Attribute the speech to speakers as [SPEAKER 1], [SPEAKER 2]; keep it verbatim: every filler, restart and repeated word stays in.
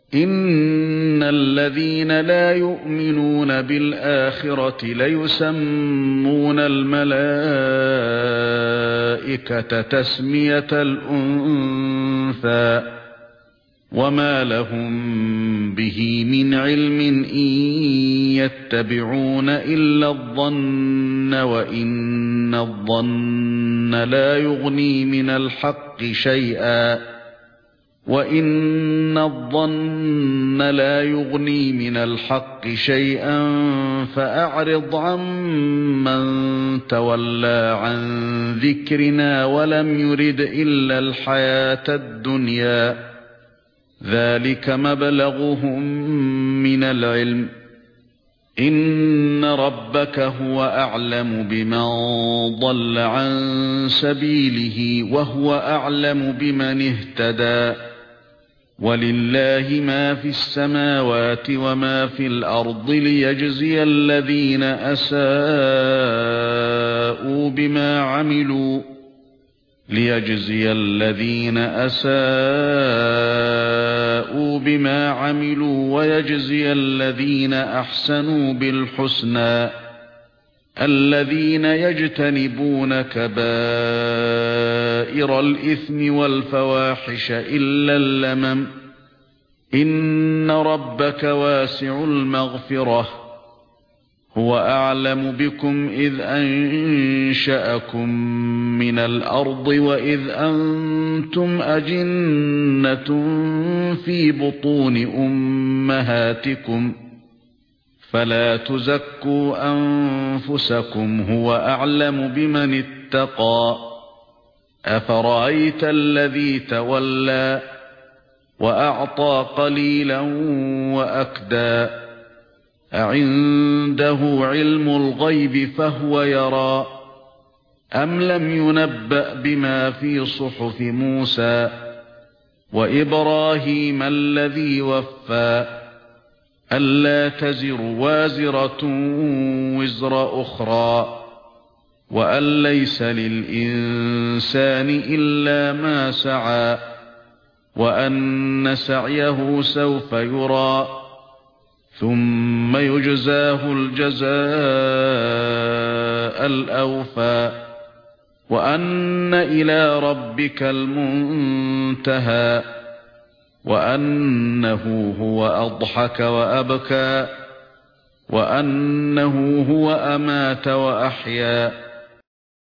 [SPEAKER 1] إِنَّ الَّذِينَ لَا يُؤْمِنُونَ بِالْآخِرَةِ لَيُسَمُّونَ الْمَلَائِكَةَ تَسْمِيَةَ الْأُنثَى وَمَا لَهُم بِهِ مِنْ عِلْمٍ إِنْ يَتَّبِعُونَ إِلَّا الظَّنَّ وَإِنَّ الظَّنَّ لَا يُغْنِي مِنَ الْحَقِّ شَيْئًا وَإِنَّ الظَّنَّ لَا يُغْنِي مِنَ الْحَقِّ شَيْئًا فَأَعْرِضْ عَمَّن تَوَلَّى عَن ذِكْرِنَا وَلَمْ يُرِدْ إِلَّا الْحَيَاةَ الدُّنْيَا ذَلِكَ مَبْلَغُهُم مِّنَ الْعِلْمِ إِنَّ رَبَّكَ هُوَ أَعْلَمُ بِمَن ضَلَّ عَن سَبِيلِهِ وَهُوَ أَعْلَمُ بِمَنِ اهْتَدَى وَلِلَّهِ مَا فِي السَّمَاوَاتِ وَمَا فِي الْأَرْضِ لِيَجْزِيَ الَّذِينَ أَسَاءُوا بِمَا عَمِلُوا لِيَجْزِيَ الَّذِينَ أَسَاءُوا بِمَا عَمِلُوا وَيَجْزِيَ الَّذِينَ أَحْسَنُوا بِالْحُسْنَى الَّذِينَ يَجْتَنِبُونَ كَبَائِرَ الْإِثْمِ وَالْفَوَاحِشَ إِلَّا اللَّمَمَ إِنَّ رَبَّكَ وَاسِعُ الْمَغْفِرَةِ هُوَ أَعْلَمُ بِكُمْ إِذْ أَنشَأَكُم مِّنَ الْأَرْضِ وَإِذْ أَنتُمْ أَجِنَّةٌ فِي بُطُونِ أُمَّهَاتِكُمْ فَلَا تُزَكُّوا أَنفُسَكُمْ هُوَ أَعْلَمُ بِمَنِ اتَّقَى أَفَرَأَيْتَ الَّذِي تَوَلَّى وَأَعْطَى قَلِيلًا وَأَكْدَى أَعِندَهُ عِلْمُ الْغَيْبِ فَهُوَ يَرَى أَمْ لَمْ يُنَبَّأْ بِمَا فِي صُحُفِ مُوسَى وَإِبْرَاهِيمَ الَّذِي وَفَّى أَلَّا تَزِرُ وَازِرَةٌ وِزْرَ أُخْرَى وَأَن لَّيْسَ لِلْإِنسَانِ إِلَّا مَا سَعَى وَأَنَّ سَعْيَهُ سَوْفَ يُرَى ثُمَّ يُجْزَاهُ الْجَزَاءَ الْأَوْفَى وَأَنَّ إِلَى رَبِّكَ الْمُنتَهَى وَأَنَّهُ هُوَ أَضْحَكَ وَأَبْكَى وَأَنَّهُ هُوَ أَمَاتَ وَأَحْيَا